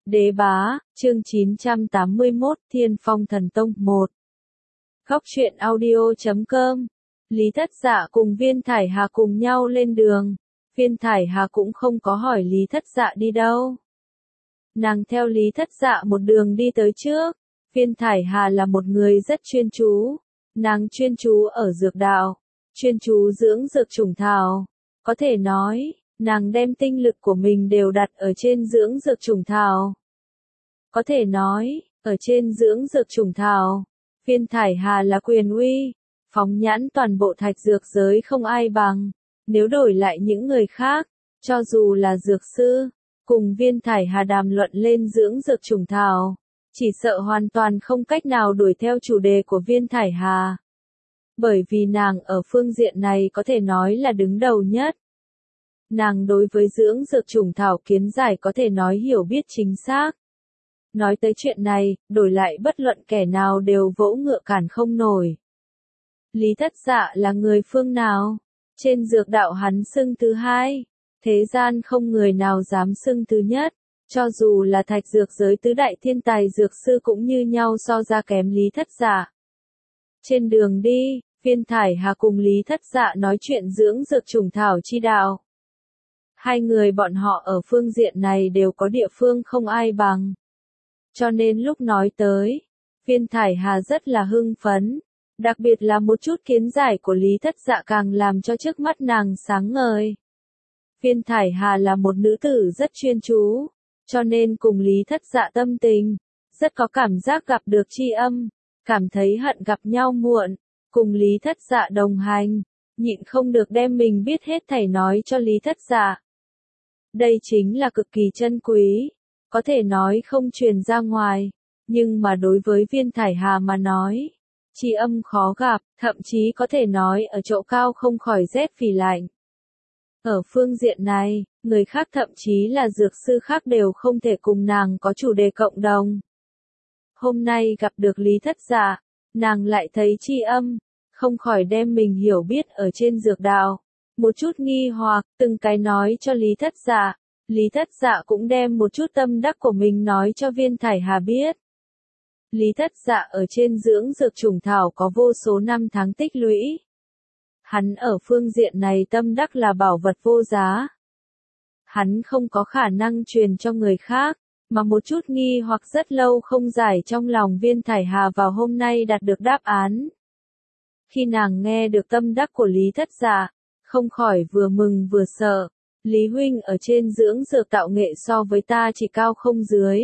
Đế bá, chương 981, Thiên Phong Thần Tông 1. Góc truyện audio.com. Lý Thất Dạ cùng Viên Thải Hà cùng nhau lên đường. Viên Thải Hà cũng không có hỏi Lý Thất Dạ đi đâu. Nàng theo Lý Thất Dạ một đường đi tới trước. Viên Thải Hà là một người rất chuyên chú. Nàng chuyên chú ở dược đạo, chuyên chú dưỡng dược trùng thảo. Có thể nói, nàng đem tinh lực của mình đều đặt ở trên dưỡng dược trùng thảo. Có thể nói, ở trên dưỡng dược trùng thảo, Viên Thải Hà là quyền uy, phóng nhãn toàn bộ thạch dược giới không ai bằng. Nếu đổi lại những người khác, cho dù là dược sư, cùng Viên Thải Hà đàm luận lên dưỡng dược trùng thảo, chỉ sợ hoàn toàn không cách nào đuổi theo chủ đề của Viên Thải Hà. Bởi vì nàng ở phương diện này có thể nói là đứng đầu nhất. Nàng đối với dưỡng dược trùng thảo kiến giải có thể nói hiểu biết chính xác. Nói tới chuyện này, đổi lại bất luận kẻ nào đều vỗ ngựa cản không nổi. Lý Thất Dạ là người phương nào? Trên dược đạo hắn xưng thứ hai. Thế gian không người nào dám xưng thứ nhất. Cho dù là thạch dược giới tứ đại thiên tài dược sư cũng như nhau so ra kém Lý Thất Dạ. Trên đường đi, Viên Thải Hà cùng Lý Thất Dạ nói chuyện dưỡng dược trùng thảo chi đạo. Hai người bọn họ ở phương diện này đều có địa phương không ai bằng. Cho nên lúc nói tới, Viên Thải Hà rất là hưng phấn. Đặc biệt là một chút kiến giải của Lý Thất Dạ càng làm cho trước mắt nàng sáng ngời. Viên Thải Hà là một nữ tử rất chuyên chú, cho nên cùng Lý Thất Dạ tâm tình, rất có cảm giác gặp được tri âm, cảm thấy hận gặp nhau muộn, cùng Lý Thất Dạ đồng hành, nhịn không được đem mình biết hết thảy nói cho Lý Thất Dạ. Đây chính là cực kỳ chân quý, có thể nói không truyền ra ngoài, nhưng mà đối với Viên Thải Hà mà nói, tri âm khó gặp, thậm chí có thể nói ở chỗ cao không khỏi rét vì lạnh. Ở phương diện này, người khác thậm chí là dược sư khác đều không thể cùng nàng có chủ đề cộng đồng. Hôm nay gặp được Lý Thất Dạ, nàng lại thấy tri âm, không khỏi đem mình hiểu biết ở trên dược đạo. Một chút nghi hoặc, từng cái nói cho Lý Thất Dạ. Lý Thất Dạ cũng đem một chút tâm đắc của mình nói cho Viên Thải Hà biết. Lý Thất Dạ ở trên dưỡng dược trùng thảo có vô số năm tháng tích lũy. Hắn ở phương diện này tâm đắc là bảo vật vô giá. Hắn không có khả năng truyền cho người khác, mà một chút nghi hoặc rất lâu không giải trong lòng Viên Thải Hà vào hôm nay đạt được đáp án. Khi nàng nghe được tâm đắc của Lý Thất Dạ, không khỏi vừa mừng vừa sợ. Lý huynh ở trên dưỡng dược tạo nghệ so với ta chỉ cao không dưới.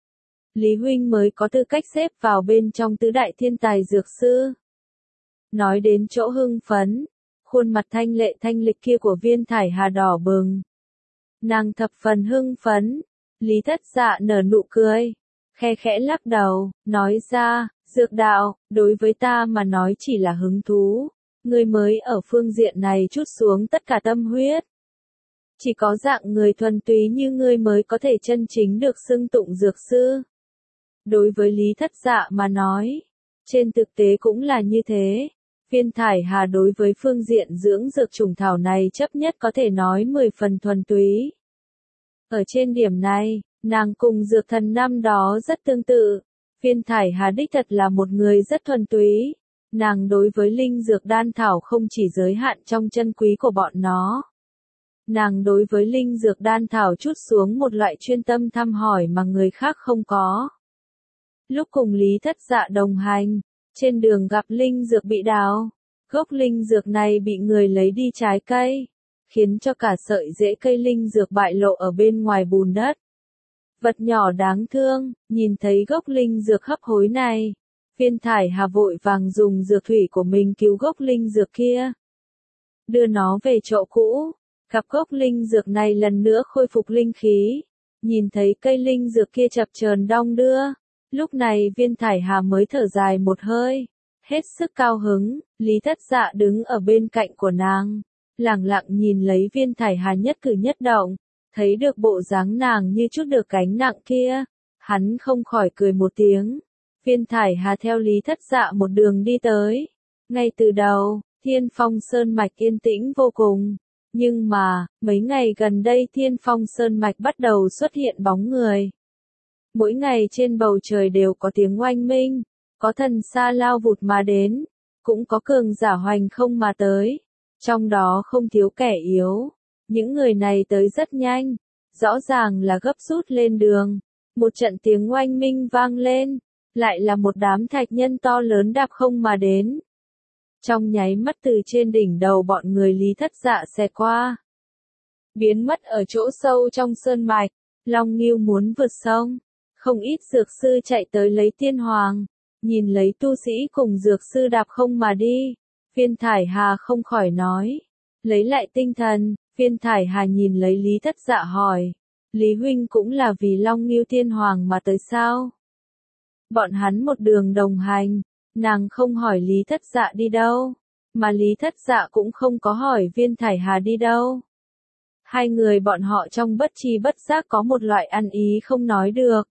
Lý huynh mới có tư cách xếp vào bên trong tứ đại thiên tài dược sư. Nói đến chỗ hưng phấn, khuôn mặt thanh lệ thanh lịch kia của Viên Thải Hà đỏ bừng. Nàng thập phần hưng phấn, Lý Thất Dạ nở nụ cười, khe khẽ lắc đầu, nói ra, dược đạo, đối với ta mà nói chỉ là hứng thú, ngươi mới ở phương diện này trút xuống tất cả tâm huyết. Chỉ có dạng người thuần túy như ngươi mới có thể chân chính được xưng tụng dược sư. Đối với Lý Thất Dạ mà nói, trên thực tế cũng là như thế. Viên Thải Hà đối với phương diện dưỡng dược trùng thảo này chấp nhất có thể nói 10 phần thuần túy. Ở trên điểm này, nàng cùng dược thần năm đó rất tương tự. Viên Thải Hà đích thật là một người rất thuần túy. Nàng đối với linh dược đan thảo không chỉ giới hạn trong chân quý của bọn nó. Nàng đối với linh dược đan thảo trút xuống một loại chuyên tâm thăm hỏi mà người khác không có. Lúc cùng Lý Thất Dạ đồng hành, trên đường gặp linh dược bị đào, gốc linh dược này bị người lấy đi trái cây, khiến cho cả sợi rễ cây linh dược bại lộ ở bên ngoài bùn đất. Vật nhỏ đáng thương, nhìn thấy gốc linh dược hấp hối này, Viên Thải Hà vội vàng dùng dược thủy của mình cứu gốc linh dược kia. Đưa nó về chỗ cũ, gặp gốc linh dược này lần nữa khôi phục linh khí, nhìn thấy cây linh dược kia chập chờn đong đưa. Lúc này Viên Thải Hà mới thở dài một hơi, hết sức cao hứng. Lý Thất Dạ đứng ở bên cạnh của nàng, lẳng lặng nhìn lấy Viên Thải Hà nhất cử nhất động, thấy được bộ dáng nàng như chút được gánh nặng kia, hắn không khỏi cười một tiếng. Viên Thải Hà theo Lý Thất Dạ một đường đi tới, ngay từ đầu, Thiên Phong Sơn Mạch yên tĩnh vô cùng, nhưng mà, mấy ngày gần đây Thiên Phong Sơn Mạch bắt đầu xuất hiện bóng người. Mỗi ngày trên bầu trời đều có tiếng oanh minh, có thần xa lao vụt mà đến, cũng có cường giả hoành không mà tới, trong đó không thiếu kẻ yếu. Những người này tới rất nhanh, rõ ràng là gấp rút lên đường. Một trận tiếng oanh minh vang lên, lại là một đám thạch nhân to lớn đạp không mà đến. Trong nháy mắt từ trên đỉnh đầu bọn người Lý Thất Dạ xẹt qua, biến mất ở chỗ sâu trong sơn mạch. Long Ngưu muốn vượt sông, không ít dược sư chạy tới lấy tiên hoàng, nhìn lấy tu sĩ cùng dược sư đạp không mà đi. Phiên Thải Hà không khỏi nói, lấy lại tinh thần. Phiên Thải Hà nhìn lấy Lý Thất Dạ hỏi, Lý huynh cũng là vì Long Ngưu tiên hoàng mà tới sao? Bọn hắn một đường đồng hành, nàng không hỏi Lý Thất Dạ đi đâu, mà Lý Thất Dạ cũng không có hỏi Phiên Thải Hà đi đâu. Hai người bọn họ trong bất tri bất giác có một loại ăn ý không nói được.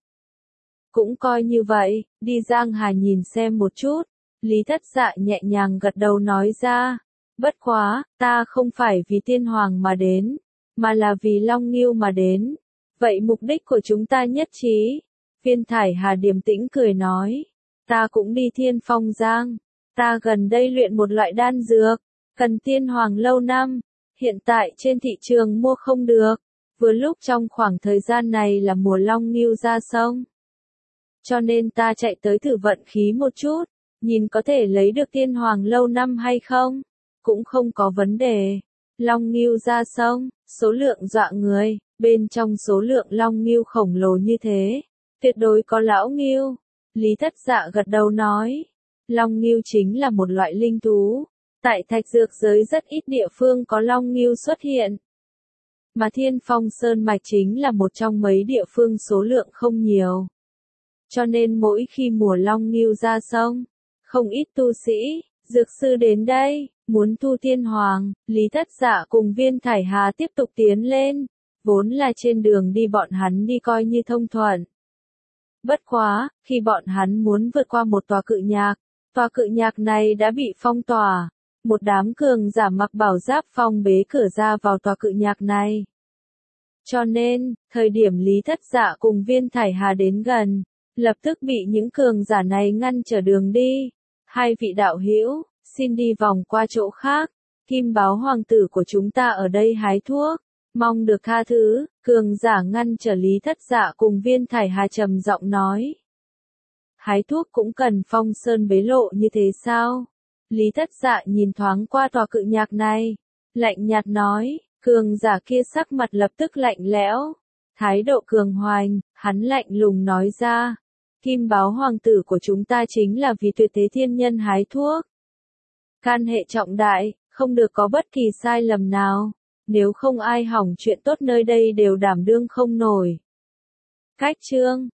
Cũng coi như vậy, đi Giang Hà nhìn xem một chút. Lý Thất Dạ nhẹ nhàng gật đầu nói ra, bất quá, ta không phải vì tiên hoàng mà đến, mà là vì Long Ngưu mà đến. Vậy mục đích của chúng ta nhất trí. Phiên Thải Hà điềm tĩnh cười nói, ta cũng đi Thiên Phong Giang, ta gần đây luyện một loại đan dược, cần tiên hoàng lâu năm, hiện tại trên thị trường mua không được, vừa lúc trong khoảng thời gian này là mùa Long Ngưu ra sông. Cho nên ta chạy tới thử vận khí một chút, nhìn có thể lấy được tiên hoàng lâu năm hay không, cũng không có vấn đề. Long Ngưu ra sông, số lượng dọa người, bên trong số lượng Long Ngưu khổng lồ như thế, tuyệt đối có lão Ngưu. Lý Thất Dạ gật đầu nói, Long Ngưu chính là một loại linh thú, tại thạch dược giới rất ít địa phương có Long Ngưu xuất hiện. Mà Thiên Phong Sơn Mạch chính là một trong mấy địa phương số lượng không nhiều. Cho nên mỗi khi mùa Long Ngưu ra sông, không ít tu sĩ, dược sư đến đây, muốn thu tiên hoàng. Lý Thất Dạ cùng Viên Thải Hà tiếp tục tiến lên, vốn là trên đường đi bọn hắn đi coi như thông thuận. Bất quá, khi bọn hắn muốn vượt qua một tòa cự nhạc này đã bị phong tỏa, một đám cường giả mặc bảo giáp phong bế cửa ra vào tòa cự nhạc này. Cho nên, thời điểm Lý Thất Dạ cùng Viên Thải Hà đến gần, lập tức bị những cường giả này ngăn trở đường đi. Hai vị đạo hữu, xin đi vòng qua chỗ khác, Kim Báo hoàng tử của chúng ta ở đây hái thuốc, mong được tha thứ. Cường giả ngăn trở Lý Thất Dạ cùng Viên Thải Hà trầm giọng nói. Hái thuốc cũng cần phong sơn bế lộ như thế sao? Lý Thất Dạ nhìn thoáng qua tòa cự nhạc này, lạnh nhạt nói. Cường giả kia sắc mặt lập tức lạnh lẽo, thái độ cường hoành, hắn lạnh lùng nói ra. Kim Báo hoàng tử của chúng ta chính là vì tuyệt thế thiên nhân hái thuốc. Can hệ trọng đại, không được có bất kỳ sai lầm nào, nếu không ai hỏng chuyện tốt nơi đây đều đảm đương không nổi. Cách chương